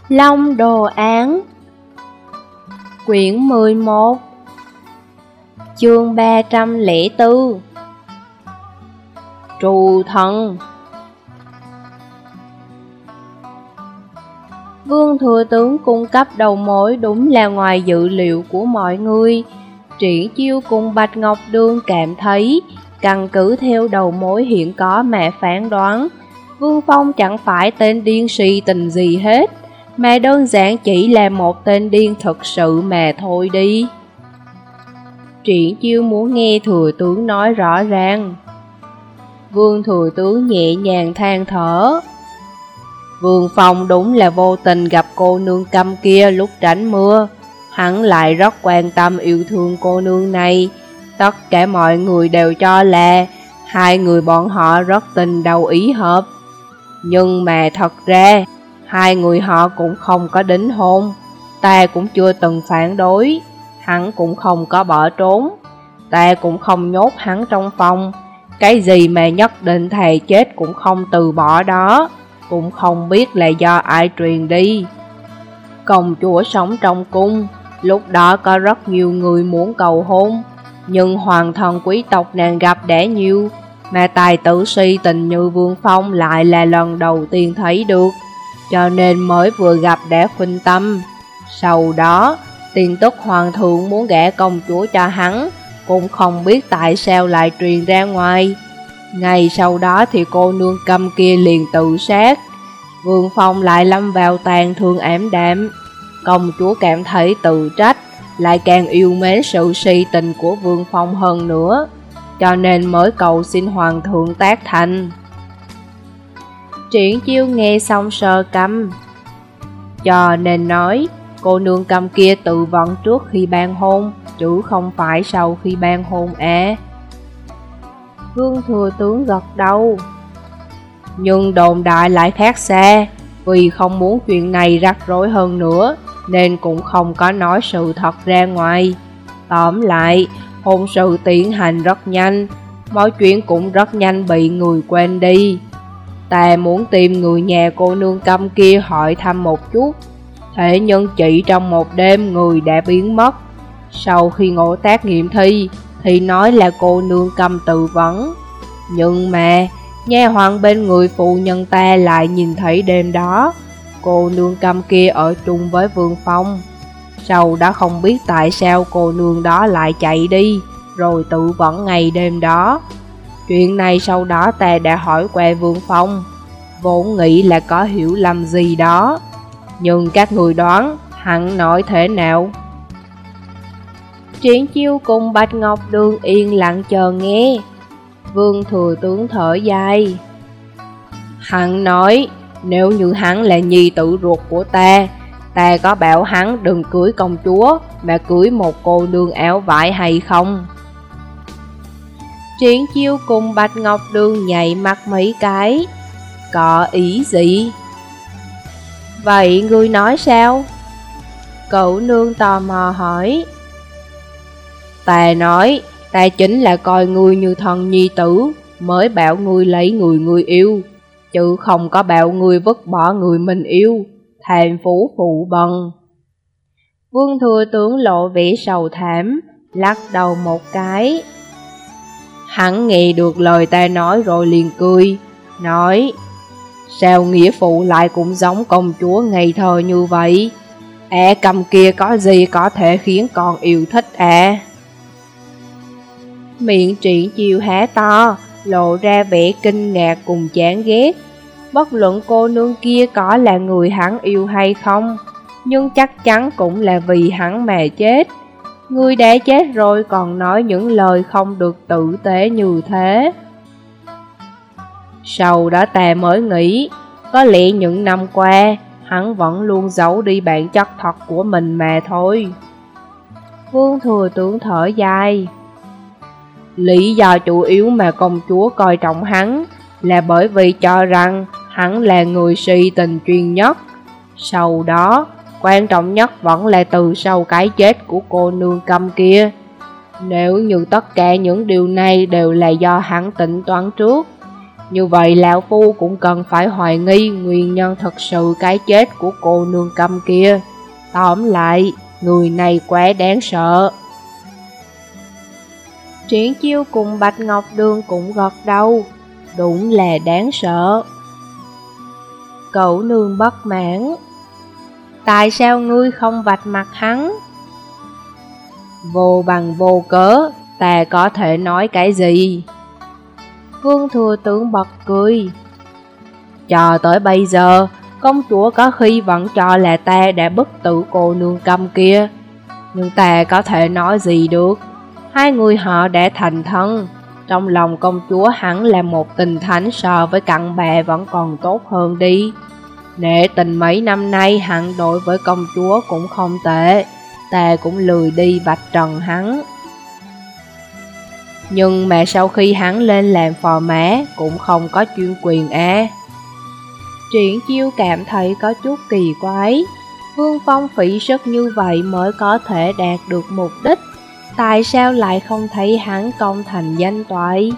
Long Đồ Án Quyển 11 Chương 304 Trù Thần. Vương thừa tướng cung cấp đầu mối đúng là ngoài dự liệu của mọi người. Triển Chiêu cùng Bạch Ngọc Đường cảm thấy, căn cứ theo đầu mối hiện có mà phán đoán, Vương Phong chẳng phải tên điên si tình gì hết, mà đơn giản chỉ là một tên điên thực sự mà thôi đi. Triển Chiêu muốn nghe thừa tướng nói rõ ràng. Vương thừa tướng nhẹ nhàng than thở. Vương Phong đúng là vô tình gặp cô nương câm kia lúc tránh mưa. Hắn lại rất quan tâm yêu thương cô nương này. Tất cả mọi người đều cho là hai người bọn họ rất tình đầu ý hợp. Nhưng mà thật ra, hai người họ cũng không có đính hôn. Ta cũng chưa từng phản đối. Hắn cũng không có bỏ trốn. Ta cũng không nhốt hắn trong phòng. Cái gì mà nhất định thầy chết cũng không từ bỏ đó. Cũng không biết là do ai truyền đi. Công chúa sống trong cung. Lúc đó có rất nhiều người muốn cầu hôn. Nhưng hoàng thân quý tộc nàng gặp đã nhiều. Mà tài tử si tình như Vương Phong lại là lần đầu tiên thấy được. Cho nên mới vừa gặp đã khuynh tâm. Sau đó, tin tức hoàng thượng muốn gả công chúa cho hắn, cũng không biết tại sao lại truyền ra ngoài. Ngày sau đó thì cô nương câm kia liền tự sát. Vương Phong lại lâm vào tàn thương ảm đạm. Công chúa cảm thấy tự trách, lại càng yêu mến sự si tình của Vương Phong hơn nữa, cho nên mới cầu xin hoàng thượng tác thành. Triển Chiêu nghe xong sờ căm. Cho nên nói, cô nương câm kia tự vận trước khi ban hôn, chứ không phải sau khi ban hôn à. Vương thừa tướng gật đầu. Nhưng đồn đại lại khác xa, vì không muốn chuyện này rắc rối hơn nữa, nên cũng không có nói sự thật ra ngoài. Tóm lại, hôn sự tiến hành rất nhanh, mọi chuyện cũng rất nhanh bị người quên đi. Ta muốn tìm người nhà cô nương câm kia hỏi thăm một chút. Thế nhưng chỉ trong một đêm người đã biến mất. Sau khi ngộ tác nghiệm thi thì nói là cô nương câm tự vấn. Nhưng mà nha hoàn bên người phụ nhân ta lại nhìn thấy đêm đó cô nương câm kia ở chung với Vương Phong. Sau đó không biết tại sao cô nương đó lại chạy đi, rồi tự vẫn ngày đêm đó. Chuyện này sau đó ta đã hỏi qua Vương Phong, vốn nghĩ là có hiểu lầm gì đó. Nhưng các người đoán hắn nói thế nào? Triển Chiêu cùng Bạch Ngọc Đường yên lặng chờ nghe. Vương thừa tướng thở dài. Hắn nói, nếu như hắn là nhi tử ruột của ta, ta có bảo hắn đừng cưới công chúa, mà cưới một cô nương áo vải hay không? Triển Chiêu cùng Bạch Ngọc Đường nhảy mắt mấy cái. Có ý gì? Vậy ngươi nói sao? Cậu nương tò mò hỏi. Ta nói, ta chính là coi ngươi như thân nhi tử, mới bảo ngươi lấy người ngươi yêu, chứ không có bảo ngươi vứt bỏ người mình yêu, tham phú phụ bần. Vương thừa tướng lộ vẻ sầu thảm, lắc đầu một cái. Hắn nghe được lời ta nói rồi liền cười, nói, sao nghĩa phụ lại cũng giống công chúa ngây thơ như vậy? Cầm kia có gì có thể khiến con yêu thích à? Miệng Triển Chiêu há to, lộ ra vẻ kinh ngạc cùng chán ghét. Bất luận cô nương kia có là người hắn yêu hay không, nhưng chắc chắn cũng là vì hắn mà chết. Người đã chết rồi còn nói những lời không được tử tế như thế. Sau đó ta mới nghĩ, có lẽ những năm qua, hắn vẫn luôn giấu đi bản chất thật của mình mà thôi. Vương thừa tướng thở dài. Lý do chủ yếu mà công chúa coi trọng hắn là bởi vì cho rằng hắn là người si tình chuyên nhất. Sau đó, quan trọng nhất vẫn là từ sau cái chết của cô nương câm kia. Nếu như tất cả những điều này đều là do hắn tính toán trước, Như vậy lão phu cũng cần phải hoài nghi nguyên nhân thật sự cái chết của cô nương Câm kia. Tóm lại, người này quá đáng sợ. Triển Chiêu cùng Bạch Ngọc Đường cũng gật đầu, đúng là đáng sợ. Cẩu nương bất mãn, tại sao ngươi không vạch mặt hắn? Vô bằng vô cớ, ta có thể nói cái gì? Vương Thừa Tướng bật cười. Cho tới bây giờ, công chúa có khi vẫn cho là ta đã bức tử cô nương Câm kia. Nhưng ta có thể nói gì được? Hai người họ đã thành thân. Trong lòng công chúa hẳn là một tình thánh, so với cặn bạ vẫn còn tốt hơn đi. Nể tình mấy năm nay hắn đối với công chúa cũng không tệ, ta cũng lười đi vạch trần hắn. Nhưng mà sau khi hắn lên làm phò mã cũng không có chuyên quyền à. Triển Chiêu cảm thấy có chút kỳ quái. Vương Phong phí sức như vậy mới có thể đạt được mục đích, tại sao lại không thấy hắn công thành danh toại?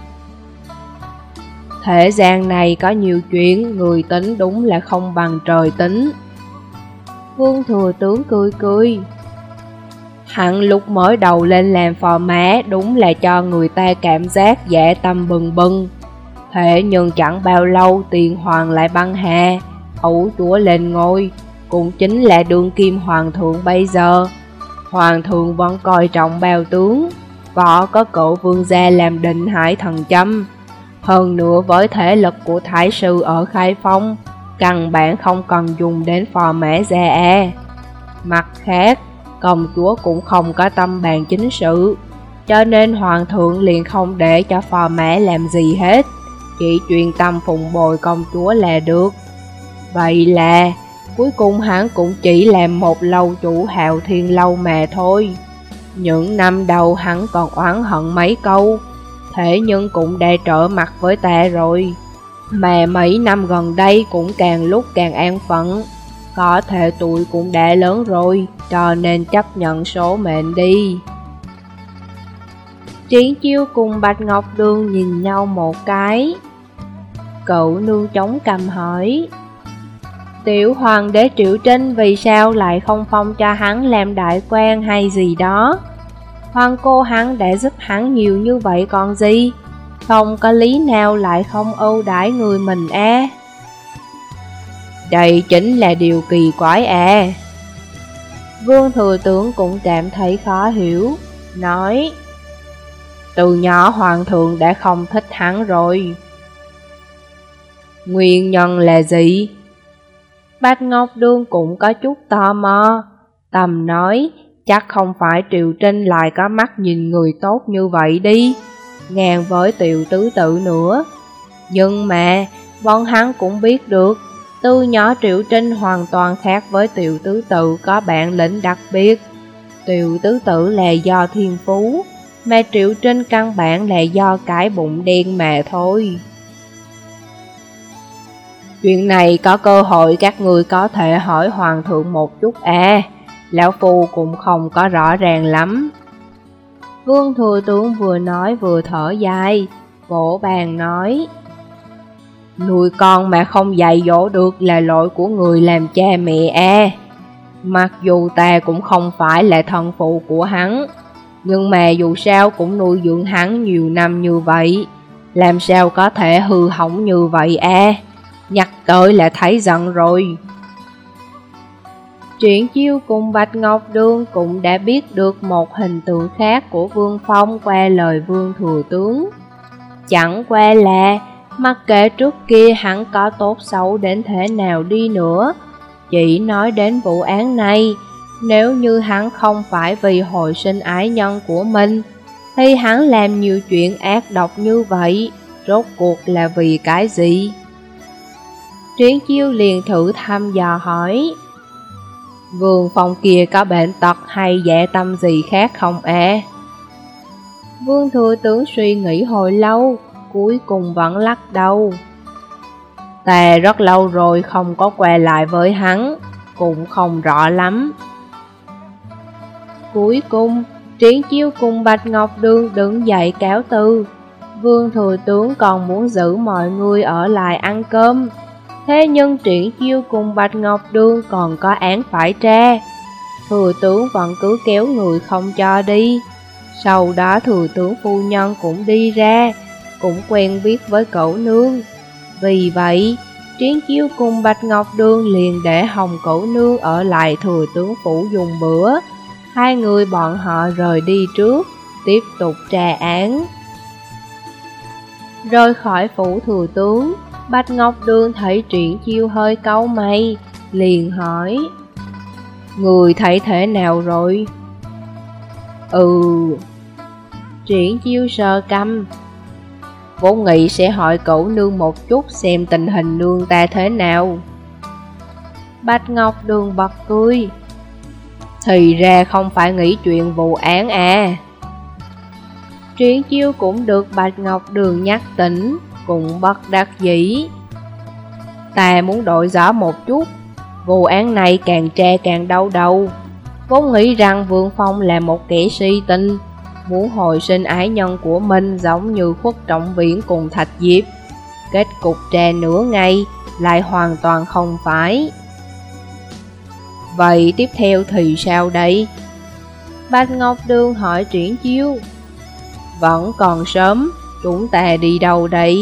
Thế gian này có nhiều chuyện, người tính đúng là không bằng trời tính. Vương Thừa Tướng cười cười. Hắn lúc mới đầu lên làm phò mã đúng là cho người ta cảm giác dạ tâm bừng bừng. Thế nhưng chẳng bao lâu Tiền Hoàng lại băng hà, ấu chúa lên ngôi, cũng chính là đương kim hoàng thượng bây giờ. Hoàng thượng vẫn coi trọng bao tướng, võ có cậu vương gia làm định hải thần châm. Hơn nữa với thể lực của thái sư ở Khai Phong, căn bản không cần dùng đến phò mã gia à. Mặt khác, công chúa cũng không có tâm bàn chính sự, cho nên hoàng thượng liền không để cho phò mã làm gì hết, chỉ chuyên tâm phụng bồi công chúa là được. Vậy là cuối cùng hắn cũng chỉ làm một lâu chủ Hạo Thiên lâu mà thôi. Những năm đầu hắn còn oán hận mấy câu, thế nhưng cũng đã trở mặt với ta rồi. Mà mấy năm gần đây cũng càng lúc càng an phận, có thể tuổi cũng đã lớn rồi, cho nên chấp nhận số mệnh đi. Triển Chiêu cùng Bạch Ngọc Đường nhìn nhau một cái. Cậu nương chống cằm hỏi, tiểu hoàng đế Triệu Trinh vì sao lại không phong cho hắn làm đại quan hay gì đó? Hoàng cô hắn đã giúp hắn nhiều như vậy còn gì, không có lý nào lại không ưu đãi người mình à? Đây chính là điều kỳ quái à. Vương Thừa Tướng cũng cảm thấy khó hiểu, nói, từ nhỏ hoàng thượng đã không thích hắn rồi. Nguyên nhân là gì? Bạch Ngọc Đường cũng có chút tò mò, tầm nói, chắc không phải Triệu Trinh lại có mắt nhìn người tốt như vậy đi, ngang với Tiểu Tứ Tự nữa. Nhưng mà, bọn hắn cũng biết được, từ nhỏ Triệu Trinh hoàn toàn khác với Tiểu Tứ Tự có bản lĩnh đặc biệt. Tiểu Tứ Tự là do thiên phú, mà Triệu Trinh căn bản là do cái bụng đen mà thôi. Chuyện này có cơ hội các người có thể hỏi hoàng thượng một chút à, lão phu cũng không có rõ ràng lắm. Vương Thừa Tướng vừa nói vừa thở dài, vỗ bàn nói, nuôi con mà không dạy dỗ được là lỗi của người làm cha mẹ à. Mặc dù ta cũng không phải là thân phụ của hắn, nhưng mà dù sao cũng nuôi dưỡng hắn nhiều năm như vậy, làm sao có thể hư hỏng như vậy à. Nhắc tới là thấy giận rồi. Triển Chiêu cùng Bạch Ngọc Đường cũng đã biết được một hình tượng khác của Vương Phong qua lời Vương Thừa Tướng. Chẳng qua là, mặc kệ trước kia hắn có tốt xấu đến thế nào đi nữa, chỉ nói đến vụ án này, nếu như hắn không phải vì hồi sinh ái nhân của mình, thì hắn làm nhiều chuyện ác độc như vậy, rốt cuộc là vì cái gì? Triển Chiêu liền thử thăm dò hỏi, Vương Phong kia có bệnh tật hay dạ tâm gì khác không à? Vương Thừa Tướng suy nghĩ hồi lâu, cuối cùng vẫn lắc đầu. Ta rất lâu rồi không có quay lại với hắn, cũng không rõ lắm. Cuối cùng, Triển Chiêu cùng Bạch Ngọc Đường đứng dậy cáo từ. Vương thừa tướng còn muốn giữ mọi người ở lại ăn cơm. Thế nhưng Triển Chiêu cùng Bạch Ngọc Đường còn có án phải tra. Thừa tướng vẫn cứ kéo người không cho đi. Sau đó thừa tướng phu nhân cũng đi ra, cũng quen biết với cẩu nương. Vì vậy, Triển Chiêu cùng Bạch Ngọc Đường liền để Hồng Cẩu Nương ở lại thừa tướng phủ dùng bữa. Hai người bọn họ rời đi trước, tiếp tục tra án. Rời khỏi phủ thừa tướng, Bạch Ngọc Đường thấy Triển Chiêu hơi cau mày, liền hỏi: người thấy thế nào rồi? Triển Chiêu sờ cằm. Vốn nghĩ sẽ hỏi cậu nương một chút xem tình hình nương ta thế nào. Bạch Ngọc Đường bật cười. Thì ra không phải nghĩ chuyện vụ án à. Triển Chiêu cũng được Bạch Ngọc Đường nhắc tỉnh, cũng bất đắc dĩ. Ta muốn đổi gió một chút, vụ án này càng tra càng đau đầu. Vốn nghĩ rằng Vương Phong là một kẻ si tình, muốn hồi sinh ái nhân của mình giống như Khuất Trọng Viễn cùng Thạch Diệp. Kết cục tra nửa ngày lại hoàn toàn không phải. Vậy tiếp theo thì sao đây? Bạch Ngọc Đường hỏi Triển Chiêu. Vẫn còn sớm, chúng ta đi đâu đây?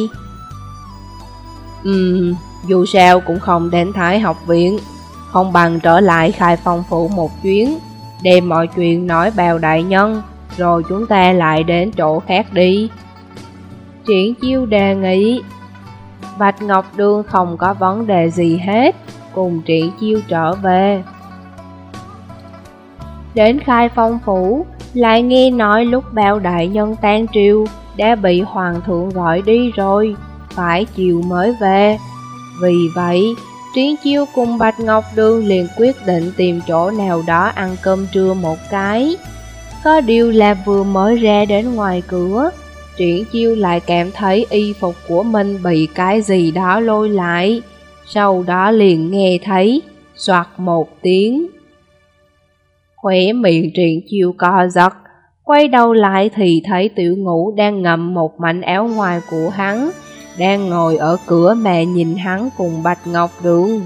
Dù sao cũng không đến Thái học viện, không bằng trở lại Khai Phong phủ một chuyến, đem mọi chuyện nói bào đại nhân, rồi chúng ta lại đến chỗ khác đi. Triển Chiêu đề nghị. Bạch Ngọc Đường không có vấn đề gì hết, cùng Triển Chiêu trở về. Đến Khai Phong phủ, lại nghe nói lúc bào đại nhân tan triều đã bị hoàng thượng gọi đi rồi, phải chiều mới về. Vì vậy, Triển Chiêu cùng Bạch Ngọc Đường liền quyết định tìm chỗ nào đó ăn cơm trưa một cái. Có điều là vừa mới ra đến ngoài cửa, Triển Chiêu lại cảm thấy y phục của mình bị cái gì đó lôi lại. Sau đó liền nghe thấy xoạt một tiếng. Khóe miệng Triển Chiêu co giật, quay đầu lại thì thấy Tiểu Ngũ đang ngậm một mảnh áo ngoài của hắn, đang ngồi ở cửa mà nhìn hắn cùng Bạch Ngọc Đường.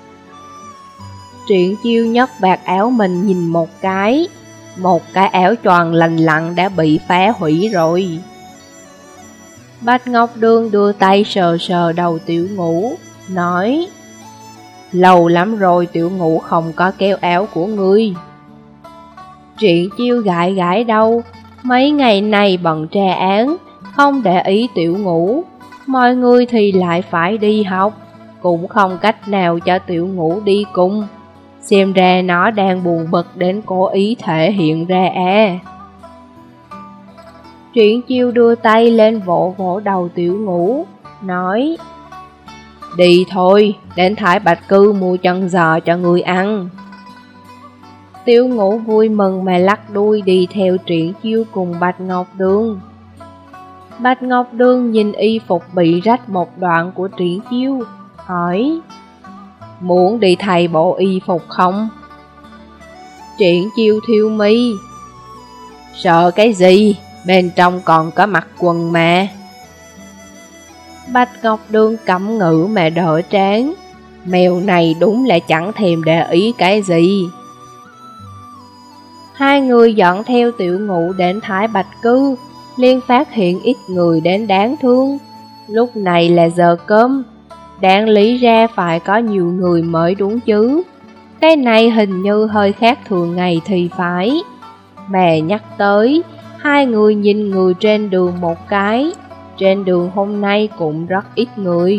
Triển Chiêu nhấc vạt áo mình nhìn một cái áo choàng lành lặn đã bị phá hủy rồi. Bạch Ngọc Đường đưa tay sờ sờ đầu Tiểu Ngũ, nói: lâu lắm rồi Tiểu Ngũ không có kéo áo của ngươi. Triển Chiêu gãi gãi đầu, mấy ngày này bận tra án, không để ý Tiểu Ngũ. Mọi người thì lại phải đi học, cũng không cách nào cho Tiểu Ngũ đi cùng. Xem ra nó đang buồn bực đến cố ý thể hiện ra à. Triển Chiêu đưa tay lên vỗ vỗ đầu Tiểu Ngũ, nói: đi thôi, đến Thái Bạch Cư mua chân giò cho người ăn. Tiểu Ngũ vui mừng mà lắc đuôi đi theo Triển Chiêu cùng Bạch Ngọc Đường. Bạch Ngọc Đường nhìn y phục bị rách một đoạn của Triển Chiêu, hỏi: muốn đi thay bộ y phục không? Triển Chiêu thiêu mi: sợ cái gì, bên trong còn có mặc quần mà. Bạch Ngọc Đường cẩm ngữ mà đỡ trán, mèo này đúng là chẳng thèm để ý cái gì. Hai người dẫn theo Tiểu Ngũ đến Thái Bạch Cư, liền phát hiện ít người đến đáng thương. Lúc này là giờ cơm, đáng lý ra phải có nhiều người mới đúng chứ. Cái này hình như hơi khác thường ngày thì phải. Mà nhắc tới, hai người nhìn người trên đường một cái, trên đường hôm nay cũng rất ít người.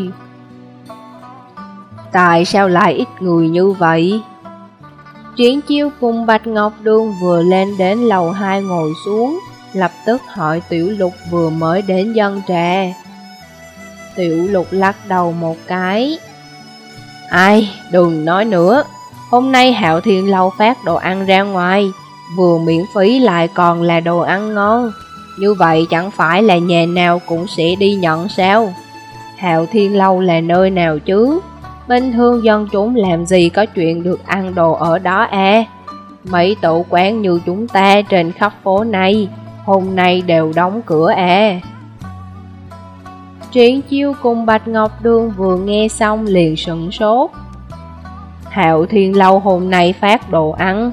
Tại sao lại ít người như vậy? Triển Chiêu cùng Bạch Ngọc Đường vừa lên đến lầu 2 ngồi xuống, lập tức hỏi Tiểu Lục vừa mới đến dân trà. Tiểu Lục lắc đầu một cái. Ai, đừng nói nữa, hôm nay Hạo Thiên Lâu phát đồ ăn ra ngoài, vừa miễn phí lại còn là đồ ăn ngon. Như vậy chẳng phải là nhà nào cũng sẽ đi nhận sao? Hạo Thiên Lâu là nơi nào chứ? Bình thường dân chúng làm gì có chuyện được ăn đồ ở đó à? Mấy tụ quán như chúng ta trên khắp phố này hôm nay đều đóng cửa à? Triển Chiêu cùng Bạch Ngọc Đường vừa nghe xong liền sửng sốt. Hạo Thiên Lâu hôm nay phát đồ ăn.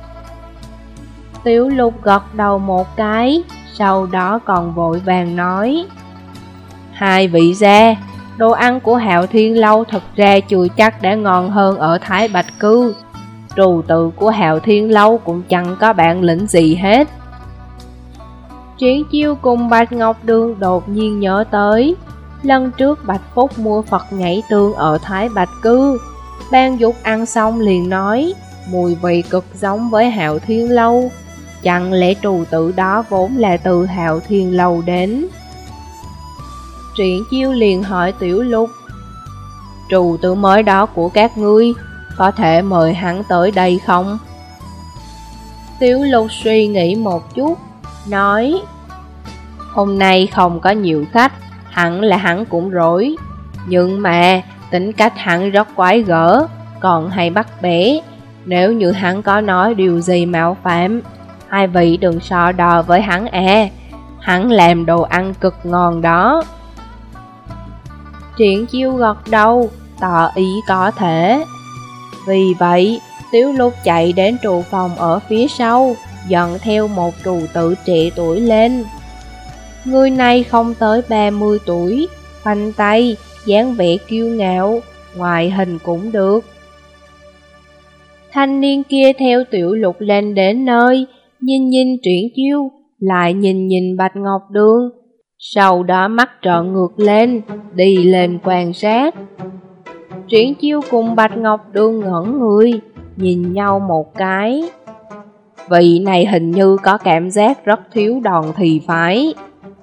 Tiểu Lục gật đầu một cái, sau đó còn vội vàng nói: Hai vị gia, đồ ăn của Hạo Thiên Lâu thật ra chưa chắc đã ngon hơn ở Thái Bạch Cư. Trù tự của Hạo Thiên Lâu cũng chẳng có bản lĩnh gì hết. Triển Chiêu cùng Bạch Ngọc Đường đột nhiên nhớ tới lần trước Bạch Phúc mua Phật nhảy tương ở Thái Bạch Cư. Ban Dục ăn xong liền nói mùi vị cực giống với Hạo Thiên Lâu. Chẳng lẽ trù tự đó vốn là từ Hạo Thiên Lâu đến? Triển Chiêu liền hỏi Tiểu Lục: Trù tự mới đó của các ngươi, có thể mời hắn tới đây không? Tiểu Lục suy nghĩ một chút, nói: Hôm nay không có nhiều khách, hẳn là hắn cũng rỗi. Nhưng mà tính cách hắn rất quái gở, còn hay bắt bẻ. Nếu như hắn có nói điều gì mạo phạm, hai vị đừng so đo với hắn à. Hắn làm đồ ăn cực ngon đó. Triển Chiêu gật đầu, tỏ ý có thể. Vì vậy, Tiểu Lục chạy đến trù phòng ở phía sau, dẫn theo một trù tử trẻ tuổi lên. Người này không tới 30 tuổi, khoanh tay, dáng vẻ kiêu ngạo, ngoại hình cũng được. Thanh niên kia theo Tiểu Lục lên đến nơi, nhìn Triển Chiêu, lại nhìn Bạch Ngọc Đường, sau đó mắt trợn ngược lên, đi lên quan sát. Triển Chiêu cùng Bạch Ngọc Đường ngẩn người, nhìn nhau một cái. Vị này hình như có cảm giác rất thiếu đòn thì phải.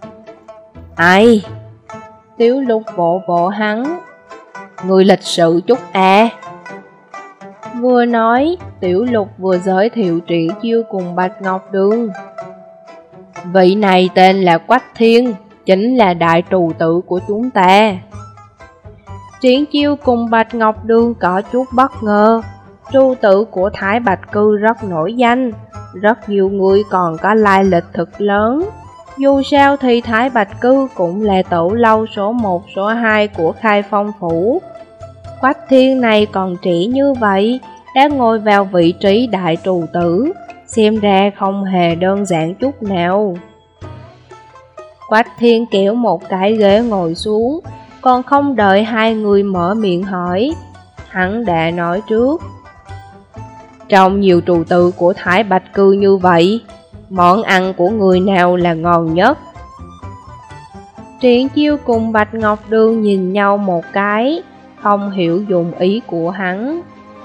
Ai? Tiểu Lục vỗ hắn. Người lịch sự chút à. Vừa nói, Tiểu Lục vừa giới thiệu Triển Chiêu cùng Bạch Ngọc Đường. Vị này tên là Quách Thiên, chính là đại trù tử của chúng ta. Triển Chiêu cùng Bạch Ngọc Đường có chút bất ngờ. Trù tử của Thái Bạch Cư rất nổi danh, rất nhiều người còn có lai lịch thực lớn. Dù sao thì Thái Bạch Cư cũng là tổ lâu số 1 số 2 của Khai Phong Phủ. Quách Thiên này còn trẻ như vậy, đã ngồi vào vị trí đại trù tử, xem ra không hề đơn giản chút nào. Quách Thiên kéo một cái ghế ngồi xuống, còn không đợi hai người mở miệng hỏi, hắn đã nói trước. Trong nhiều trù tự của Thái Bạch Cư như vậy, món ăn của người nào là ngon nhất? Triển Chiêu cùng Bạch Ngọc Đường nhìn nhau một cái, không hiểu dụng ý của hắn.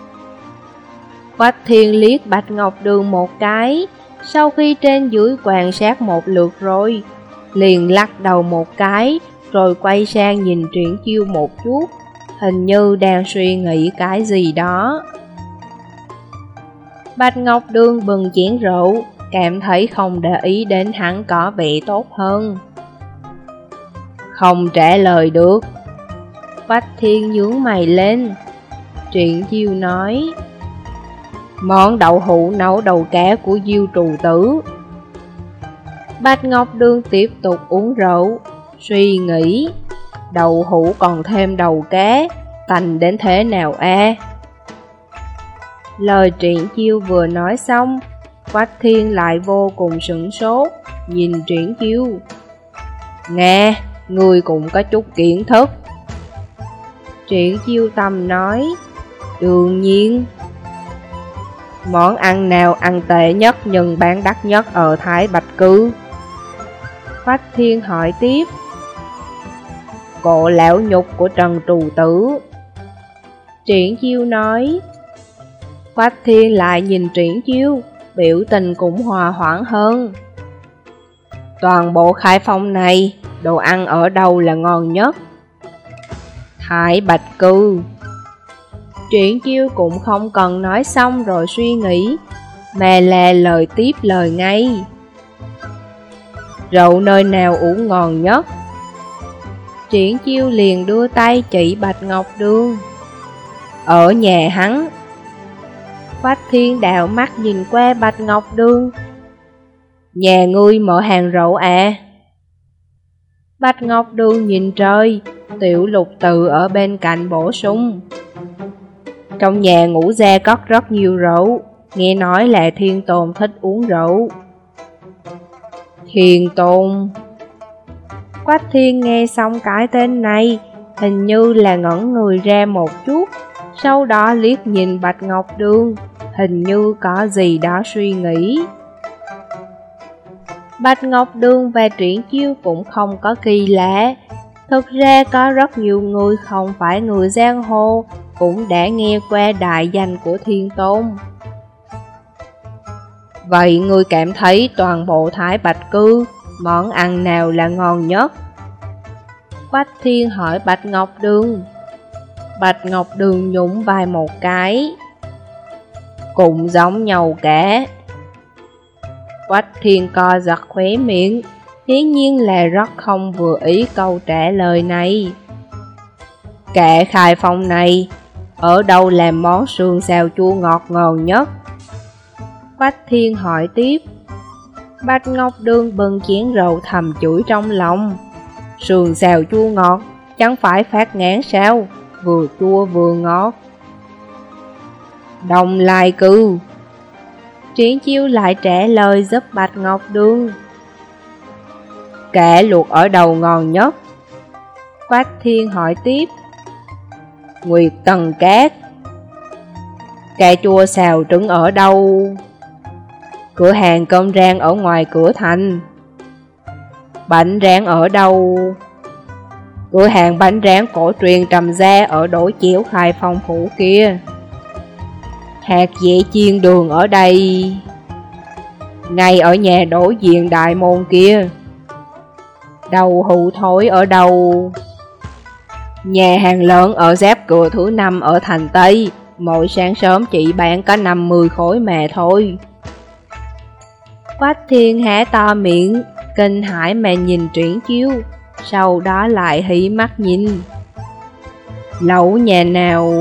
Quách Thiên liếc Bạch Ngọc Đường một cái, sau khi trên dưới quan sát một lượt rồi, liền lắc đầu một cái, rồi quay sang nhìn Triển Chiêu một chút, hình như đang suy nghĩ cái gì đó. Bạch Ngọc Đường bừng chén rượu, cảm thấy không để ý đến hắn có vẻ tốt hơn. Không trả lời được. Quách Thiên nhướng mày lên. Triển Chiêu nói: Món đậu hũ nấu đầu cá của Diêu trù tử. Bạch Ngọc Đường tiếp tục uống rượu, suy nghĩ, đậu hũ còn thêm đầu cá, tành đến thế nào a? Lời Triển Chiêu vừa nói xong, Quách Thiên lại vô cùng sửng sốt, nhìn Triển Chiêu. Nghe, người cũng có chút kiến thức. Triển Chiêu tâm nói: Đương nhiên. Món ăn nào ăn tệ nhất nhưng bán đắt nhất ở Thái Bạch Cư? Quách Thiên hỏi tiếp. Cộ lão nhục của Trần Trù Tử. Triển Chiêu nói. Quách Thiên lại nhìn Triển Chiêu, biểu tình cũng hòa hoãn hơn. Toàn bộ Khai Phong này, đồ ăn ở đâu là ngon nhất? Thái Bạch Cư. Triển Chiêu cũng không cần nói xong rồi suy nghĩ, mà là lời tiếp lời ngay. Rượu nơi nào uống ngon nhất? Triển Chiêu liền đưa tay chỉ Bạch Ngọc Đường. Ở nhà hắn. Quách Thiên đạo mắt nhìn qua Bạch Ngọc Đường. Nhà ngươi mở hàng rượu à? Bạch Ngọc Đường nhìn trời, Tiểu Lục Từ ở bên cạnh bổ sung. Trong nhà Ngũ gia cất rất nhiều rượu, nghe nói là Thiên Tôn thích uống rượu. Thiên Tôn. Quách Thiên nghe xong cái tên này, hình như là ngẩn người ra một chút, sau đó liếc nhìn Bạch Ngọc Đường, hình như có gì đó suy nghĩ. Bạch Ngọc Đường và Triển Chiêu cũng không có kỳ lạ. Thực ra có rất nhiều người không phải người giang hồ cũng đã nghe qua đại danh của Thiên Tôn. Vậy ngươi cảm thấy toàn bộ Thái Bạch Cư, món ăn nào là ngon nhất? Quách Thiên hỏi Bạch Ngọc Đường. Bạch Ngọc Đường nhún vai một cái. Cũng giống nhau cả. Quách Thiên co giật khóe miệng, hiển nhiên là rất không vừa ý câu trả lời này. Cả Khai Phong này, ở đâu làm món sườn xào chua ngọt ngon nhất? Quách Thiên hỏi tiếp. Bạch Ngọc Đường bưng chén rượu thầm chửi trong lòng. Sườn xào chua ngọt, chẳng phải phát ngán sao, vừa chua vừa ngọt. Đông Lai Cư. Triển Chiêu lại trả lời giúp Bạch Ngọc Đường. Cả luộc ở đâu ngon nhất? Quách Thiên hỏi tiếp. Nguyệt Tần Cát. Cà chua xào trứng ở đâu? Cửa hàng cơm rang ở ngoài cửa thành. Bánh rán ở đâu? Cửa hàng bánh rán cổ truyền Trầm Gia ở Đổi Chéo Khai Phong phủ kia. Hạt dẻ chiên đường ở đây. Ngay ở nhà đối diện đại môn kia. Đầu hũ thối ở đâu? Nhà hàng lớn ở giáp cửa thứ 5 ở thành Tây. Mỗi sáng sớm chỉ bán có 50 khối mà thôi. Quách Thiên há to miệng, kinh hãi mà nhìn Triển Chiêu, sau đó lại hí mắt nhìn. Lẩu nhà nào?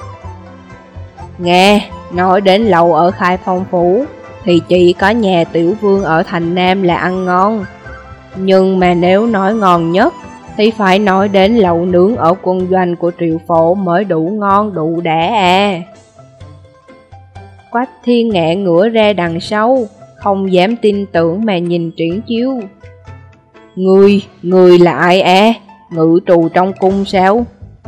Nghe, nói đến lẩu ở Khai Phong phủ thì chỉ có nhà Tiểu Vương ở thành Nam là ăn ngon. Nhưng mà nếu nói ngon nhất thì phải nói đến lẩu nướng ở quân doanh của Triệu Phổ mới đủ ngon đủ đã à. Quách Thiên ngã ngửa ra đằng sau, không dám tin tưởng mà nhìn Triển Chiêu. Người là ai à? Ngự trù trong cung sao?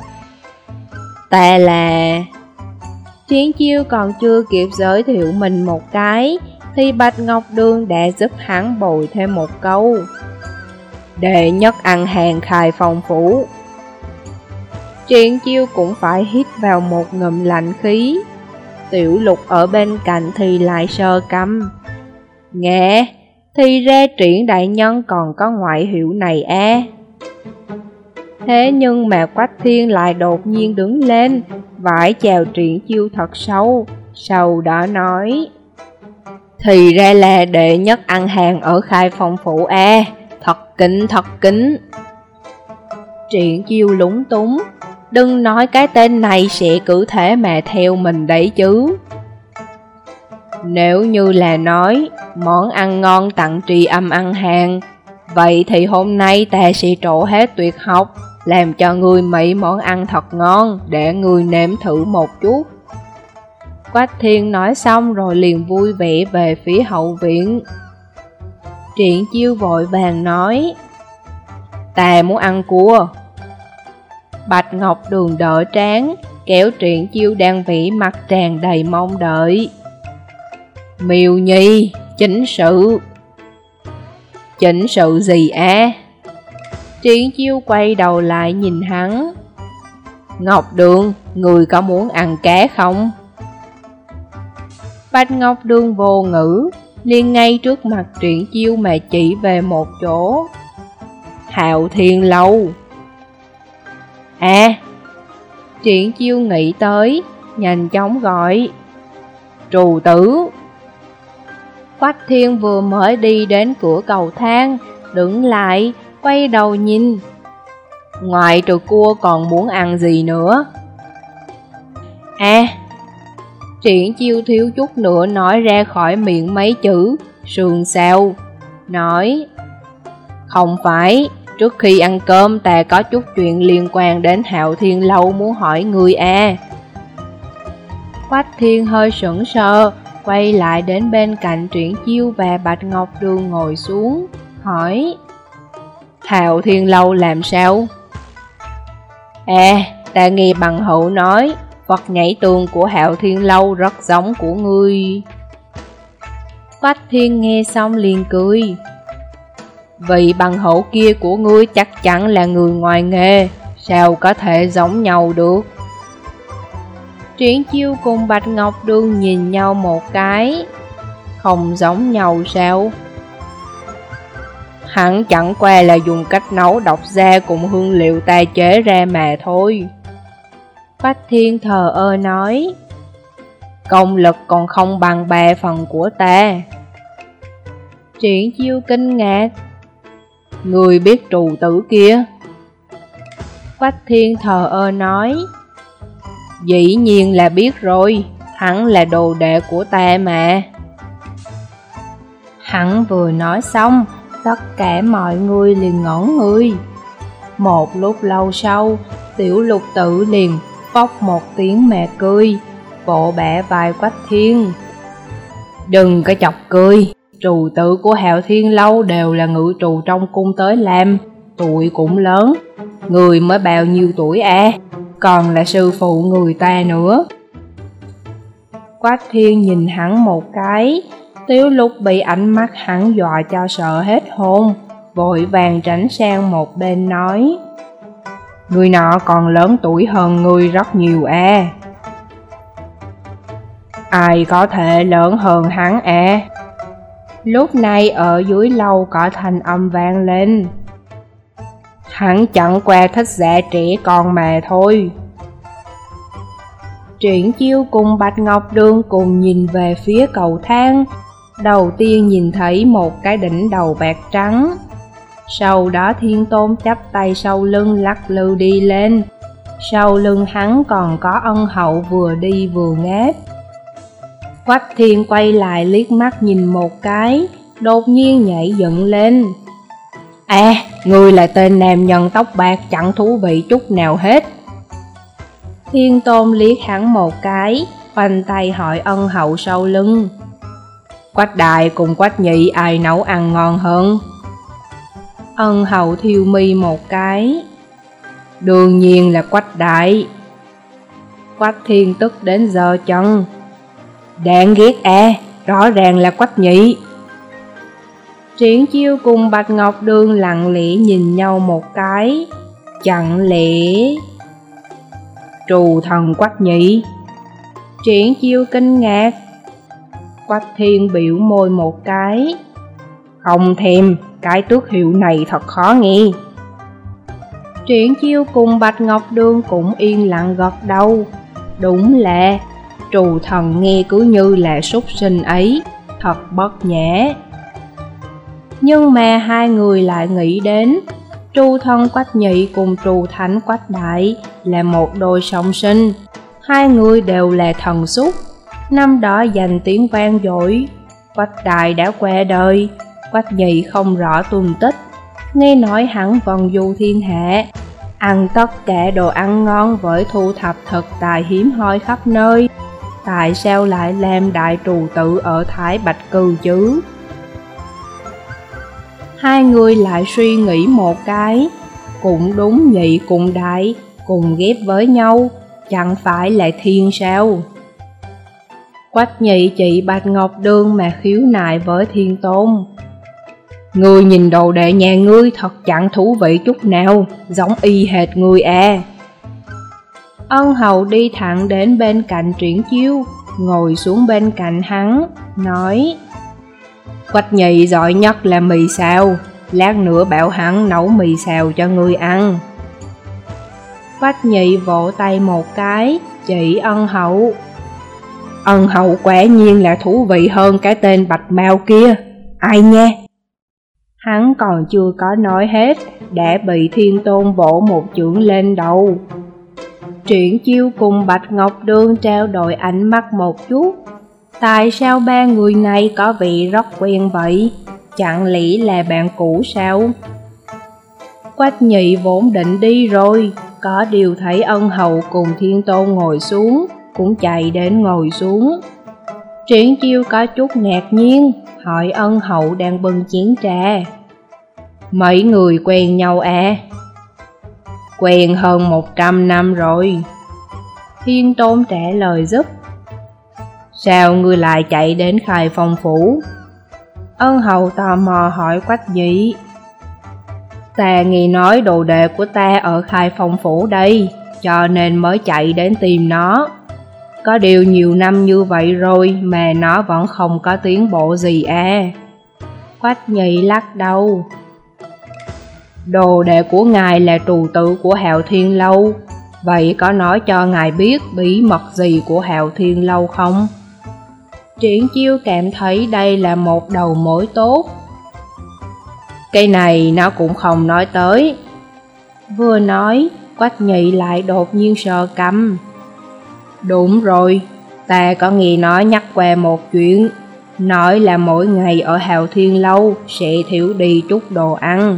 Ta là... Triển Chiêu còn chưa kịp giới thiệu mình một cái thì Bạch Ngọc Đường đã giúp hắn bồi thêm một câu. Đệ nhất ăn hàng Khai Phong phủ. Triển Chiêu cũng phải hít vào một ngụm lạnh khí. Tiểu Lục ở bên cạnh thì lại sờ cằm. Nghe, thì ra Triển đại nhân còn có ngoại hiệu này à. Thế nhưng mà Quách Thiên lại đột nhiên đứng lên, vái chào Triển Chiêu thật sâu, sau đó nói. Thì ra là đệ nhất ăn hàng ở Khai Phong phủ à, thật kính. Triển Chiêu lúng túng, đừng nói cái tên này sẽ cứ thế mà theo mình đấy chứ. Nếu như là nói món ăn ngon tặng Tri Âm ăn hàng, vậy thì hôm nay ta sẽ trổ hết tuyệt học, làm cho người mấy món ăn thật ngon để người nếm thử một chút. Quách Thiên nói xong rồi liền vui vẻ về phía hậu viện. Triển Chiêu vội vàng nói. Ta muốn ăn cua. Bạch Ngọc Đường đỡ trán, kéo Triển Chiêu đang vĩ mặt tràn đầy mong đợi. Miêu Nhi, chính sự. Chính sự gì á? Triển Chiêu quay đầu lại nhìn hắn. Ngọc Đường, người có muốn ăn cá không? Bạch Ngọc Đường vô ngữ, liền ngay trước mặt Triển Chiêu mà chỉ về một chỗ. Hạo Thiên Lâu. À, Triển Chiêu nghĩ tới, nhanh chóng gọi. Trù tử. Quách Thiên vừa mới đi đến cửa cầu thang, đứng lại, quay đầu nhìn. Ngoài trừ cua còn muốn ăn gì nữa? À, Triển Chiêu thiếu chút nữa nói ra khỏi miệng mấy chữ sườn xào, nói. Không phải, trước khi ăn cơm ta có chút chuyện liên quan đến Hạo Thiên Lâu muốn hỏi ngươi à. Quách Thiên hơi sững sờ, quay lại đến bên cạnh Triển Chiêu và Bạch Ngọc Đường ngồi xuống, hỏi: Hạo Thiên Lâu làm sao? À, ta nghe bằng hữu nói, vật nhảy tường của Hạo Thiên Lâu rất giống của ngươi. Quách Thiên nghe xong liền cười: Vị bằng hữu kia của ngươi chắc chắn là người ngoài nghề, sao có thể giống nhau được? Triển Chiêu cùng Bạch Ngọc Đường nhìn nhau một cái: Không giống nhau sao? Hắn chẳng qua là dùng cách nấu độc gia cùng hương liệu ta chế ra mà thôi. Quách Thiên thờ ơ nói: Công lực còn không bằng 3 phần của ta. Triển Chiêu kinh ngạc: Người biết trù tử kia? Quách Thiên thờ ơ nói: Dĩ nhiên là biết rồi, hắn là đồ đệ của ta mà. Hắn vừa nói xong, tất cả mọi người liền ngẩn người. Một lúc lâu sau, Tiểu Lục Tử liền phốc một tiếng mà cười, vỗ bả vai Quách Thiên: Đừng có chọc cười, trù tử của Hạo Thiên Lâu đều là ngự trù trong cung tới làm, tuổi cũng lớn. Người mới bao nhiêu tuổi à, còn là sư phụ người ta nữa. Quách Thiên nhìn hắn một cái, Tiểu Lục bị ánh mắt hắn dọa cho sợ hết hồn, vội vàng tránh sang một bên nói: Người nọ còn lớn tuổi hơn người rất nhiều à. Ai có thể lớn hơn hắn à? Lúc này ở dưới lầu có thanh âm vang lên: Hắn chẳng qua thích giả trẻ con mà thôi. Triển Chiêu cùng Bạch Ngọc Đường cùng nhìn về phía cầu thang. Đầu tiên nhìn thấy một cái đỉnh đầu bạc trắng. Sau đó Thiên Tôn chắp tay sau lưng lắc lư đi lên. Sau lưng hắn còn có Ân Hậu vừa đi vừa ngáp. Quách Thiên quay lại liếc mắt nhìn một cái, đột nhiên nhảy dựng lên: À, ngươi là tên nam nhân tóc bạc chẳng thú vị chút nào hết. Thiên Tôn liếc hắn một cái, khoanh tay hỏi Ân Hậu sau lưng: Quách đại cùng Quách nhị ai nấu ăn ngon hơn? Ân Hậu thiêu mi một cái: Đương nhiên là Quách đại. Quách Thiên tức đến giơ chân: Đáng ghét à, rõ ràng là Quách nhị. Triển Chiêu cùng Bạch Ngọc Đường lặng lẽ nhìn nhau một cái: Chẳng lẽ trù thần Quách nhị? Triển Chiêu kinh ngạc. Quách Thiên biểu môi một cái: Không thèm, cái tước hiệu này thật khó nghe. Triển Chiêu cùng Bạch Ngọc Đường cũng yên lặng gật đầu. Đúng là trù thần nghe cứ như là súc sinh ấy, thật bất nhã. Nhưng mà hai người lại nghĩ đến trù thần Quách nhị cùng trù thánh Quách đại là một đôi song sinh. Hai người đều là thần súc, năm đó giành tiếng vang dội. Quách đại đã qua đời, Quách nhị không rõ tung tích. Nghe nói hắn vần du thiên hạ, ăn tất cả đồ ăn ngon với thu thập thực tài hiếm hoi khắp nơi. Tại sao lại làm đại trù tự ở Thái Bạch Cư chứ? Hai người lại suy nghĩ một cái, cũng đúng, nhị cùng đại cùng ghép với nhau, chẳng phải là thiên sao? Quách nhị chị Bạch Ngọc Đường mà khiếu nại với Thiên Tôn: Ngươi nhìn đồ đệ nhà ngươi thật chẳng thú vị chút nào, giống y hệt ngươi à. Ân Hậu đi thẳng đến bên cạnh Triển Chiêu, ngồi xuống bên cạnh hắn, nói: Quách nhị giỏi nhất là mì xào, lát nữa bảo hắn nấu mì xào cho ngươi ăn. Quách nhị vỗ tay một cái, chỉ Ân Hậu: Ân Hậu quả nhiên là thú vị hơn cái tên Bạch Mao kia, ai nha. Hắn còn chưa có nói hết, đã bị Thiên Tôn vỗ một chưởng lên đầu. Triển Chiêu cùng Bạch Ngọc Đường trao đổi ánh mắt một chút. Tại sao ba người này có vẻ rất quen vậy? Chẳng lẽ là bạn cũ sao? Quách Nhị vốn định đi rồi, có điều thấy Ân Hậu cùng Thiên Tôn ngồi xuống, cũng chạy đến ngồi xuống. Triển Chiêu có chút ngạc nhiên, hỏi Ân Hậu đang bưng chén trà. Mấy người quen nhau à? Quen hơn 100 năm rồi. Thiên Tôn trả lời giúp. Sao ngươi lại chạy đến Khai Phong Phủ? Ân Hậu tò mò hỏi Quách Nhị. Ta nghe nói đồ đệ của ta ở Khai Phong Phủ đây, cho nên mới chạy đến tìm nó. Có điều nhiều năm như vậy rồi mà nó vẫn không có tiến bộ gì à? Quách Nhị lắc đầu. Đồ đệ của ngài là trù tử của Hạo Thiên Lâu, vậy có nói cho ngài biết bí mật gì của Hạo Thiên Lâu không? Triển Chiêu cảm thấy đây là một đầu mối tốt. Cái này nó cũng không nói tới. Vừa nói, Quách Nhị lại đột nhiên sờ cằm. Đúng rồi, ta có nghe nó nhắc qua một chuyện, nói là mỗi ngày ở Hạo Thiên Lâu sẽ thiếu đi chút đồ ăn.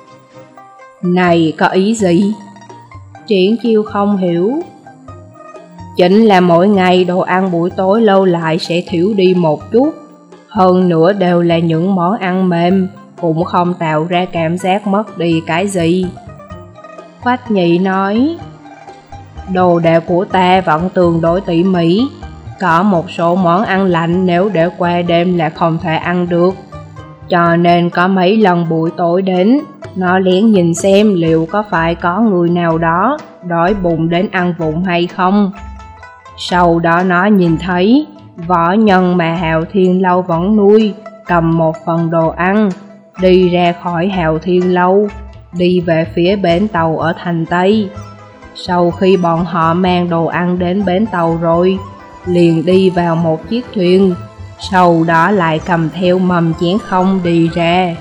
Này có ý gì? Triển Chiêu không hiểu. Chính là mỗi ngày đồ ăn buổi tối lâu lại sẽ thiếu đi một chút, hơn nữa đều là những món ăn mềm, cũng không tạo ra cảm giác mất đi cái gì. Quách Nhị nói. Đồ đệ của ta vẫn tương đối tỉ mỉ, có một số món ăn lạnh nếu để qua đêm là không thể ăn được, cho nên có mấy lần buổi tối đến, nó lén nhìn xem liệu có phải có người nào đó đói bụng đến ăn vụng hay không. Sau đó nó nhìn thấy võ nhân mà Hạo Thiên Lâu vẫn nuôi cầm một phần đồ ăn, đi ra khỏi Hạo Thiên Lâu, đi về phía bến tàu ở thành Tây. Sau khi bọn họ mang đồ ăn đến bến tàu rồi, liền đi vào một chiếc thuyền, sau đó lại cầm theo mầm chén không đi ra.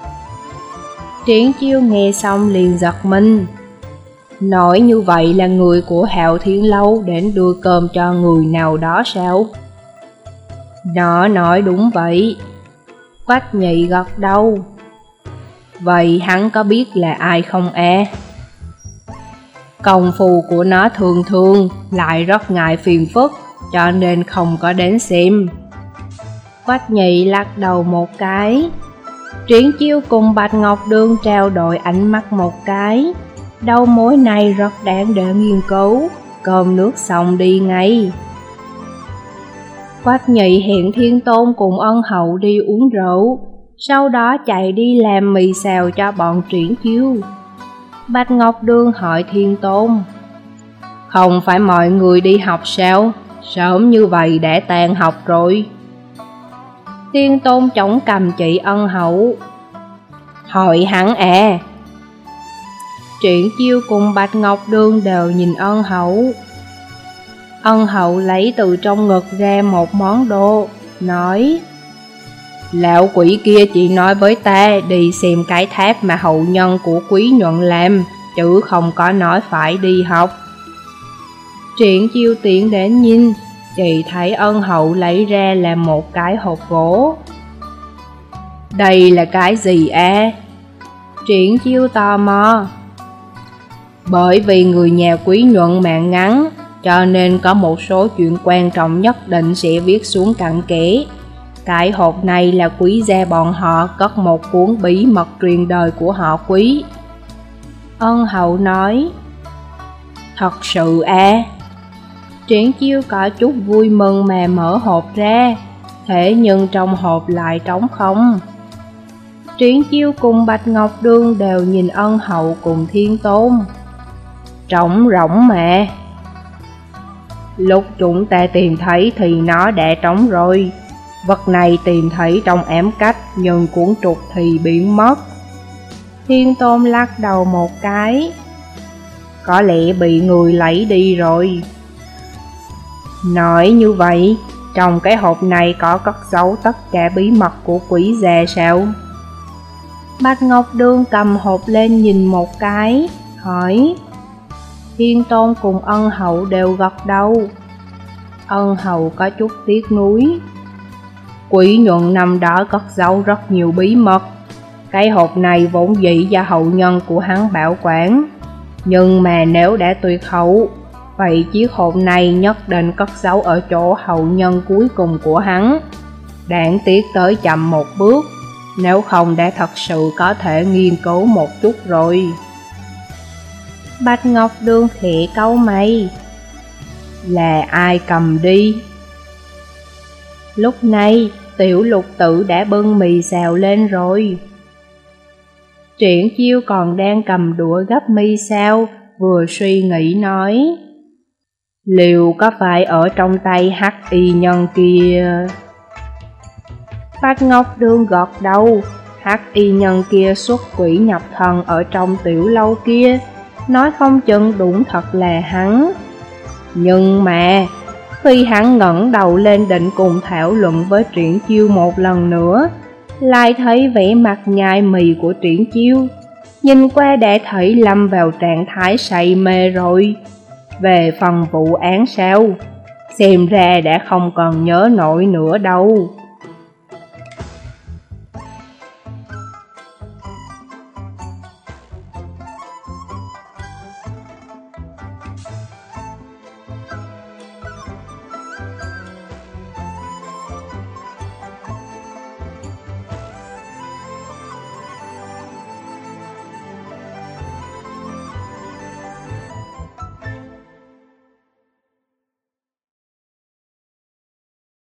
Triển Chiêu nghe xong liền giật mình. Nói như vậy là người của Hạo Thiên Lâu đến đưa cơm cho người nào đó sao? Nó nói đúng vậy. Quách Nhị gật đầu. Vậy hắn có biết là ai không à? Công phu của nó thường thường lại rất ngại phiền phức, cho nên không có đến xem. Quách Nhị lắc đầu một cái. Triển Chiêu cùng Bạch Ngọc Đường trao đổi ánh mắt một cái. Đầu mối này rất đáng để nghiên cứu, cơm nước xong đi ngay. Quách Nhị hẹn Thiên Tôn cùng Ân Hậu đi uống rượu, sau đó chạy đi làm mì xào cho bọn Triển Chiêu. Bạch Ngọc Đường hỏi Thiên Tôn. Không phải mọi người đi học sao? Sớm như vậy đã tan học rồi. Thiên Tôn chống cầm chỉ Ân Hậu. Hỏi hắn à? Triển Chiêu cùng Bạch Ngọc Đường đều nhìn Ân Hậu. Ân Hậu lấy từ trong ngực ra một món đồ, nói. Lão quỷ kia chỉ nói với ta đi xem cái tháp mà hậu nhân của Quý Nhuận làm, chứ không có nói phải đi học. Triển Chiêu tiện đến nhìn, chỉ thấy Ân Hậu lấy ra là một cái hộp gỗ. Đây là cái gì à? Triển Chiêu tò mò. Bởi vì người nhà Quý Nhuận mạng ngắn, cho nên có một số chuyện quan trọng nhất định sẽ viết xuống cặn kẽ. Cái hộp này là Quý gia bọn họ cất một cuốn bí mật truyền đời của họ Quý. Ân Hậu nói. Thật sự à? Triển Chiêu có chút vui mừng mà mở hộp ra, thế nhưng trong hộp lại trống không. Triển Chiêu cùng Bạch Ngọc Đường đều nhìn Ân Hậu cùng Thiên Tôn. Trống rỗng mà. Lúc chúng ta tìm thấy thì nó đã trống rồi. Vật này tìm thấy trong ám cách, nhưng cuốn trục thì biến mất. Thiên Tôn lắc đầu một cái. Có lẽ bị người lấy đi rồi. Nói như vậy, trong cái hộp này có cất giấu tất cả bí mật của Quý gia sao? Bạch Ngọc Đường cầm hộp lên nhìn một cái, hỏi. Thiên Tôn cùng Ân Hậu đều gật đầu. Ân Hậu có chút tiếc nuối. Quý Nhuận năm đó cất giấu rất nhiều bí mật, Cái hộp này vốn dĩ do hậu nhân của hắn bảo quản, nhưng mà nếu đã tuyệt hậu, vậy chiếc hộp này nhất định cất giấu ở chỗ hậu nhân cuối cùng của hắn. Đáng tiếc tới chậm một bước, nếu không đã thật sự có thể nghiên cứu một chút rồi. Bạch Ngọc Đường khẽ cau mày. Là ai cầm đi? Lúc này, Tiểu Lục Tử đã bưng mì xào lên rồi. Triển Chiêu còn đang cầm đũa gấp mì xào, vừa suy nghĩ nói: liệu có phải ở trong tay hắc y nhân kia? Bạch Ngọc Đường gật đầu. Hắc y nhân kia xuất quỷ nhập thần ở trong tiểu lâu kia, nói không chừng đúng thật là hắn. Nhưng mà khi hắn ngẩng đầu lên định cùng thảo luận với Triển Chiêu một lần nữa, lại thấy vẻ mặt nhai mì của Triển Chiêu, nhìn qua đã thấy lâm vào trạng thái say mê rồi. Về phần vụ án sao, xem ra đã không còn nhớ nổi nữa đâu.